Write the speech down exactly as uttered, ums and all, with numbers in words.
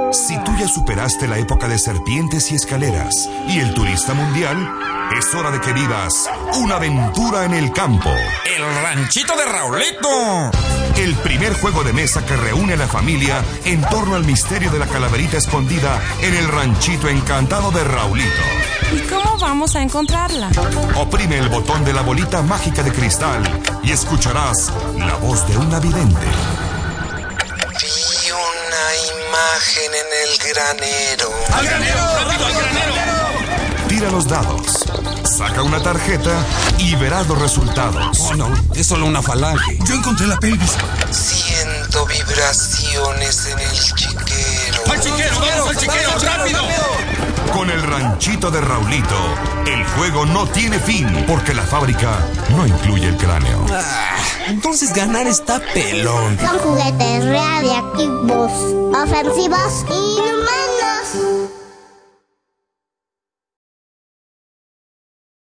Si tú ya superaste la época de serpientes y escaleras y el turista mundial, es hora de que vivas una aventura en el campo. ¡El ranchito de Raulito! El primer juego de mesa que reúne a la familia en torno al misterio de la calaverita escondida en el ranchito encantado de Raulito. ¿Y cómo vamos a encontrarla? Oprime el botón de la bolita mágica de cristal y escucharás la voz de una vidente. Vi una imagen en el granero. ¡Al granero! ¡Rápido, al granero! Tira los dados, saca una tarjeta y verás los resultados. Oh, no, es solo una falange. Yo encontré la pelvis. Siento vibraciones en el chiquero. ¡Al chiquero! ¡Vamos al chiquero! ¡Rápido! Con el ranchito de Raulito, el juego no tiene fin porque la fábrica no incluye el cráneo. Ah, entonces ganar está pelón. Son juguetes radiactivos, ofensivos, inhumanos.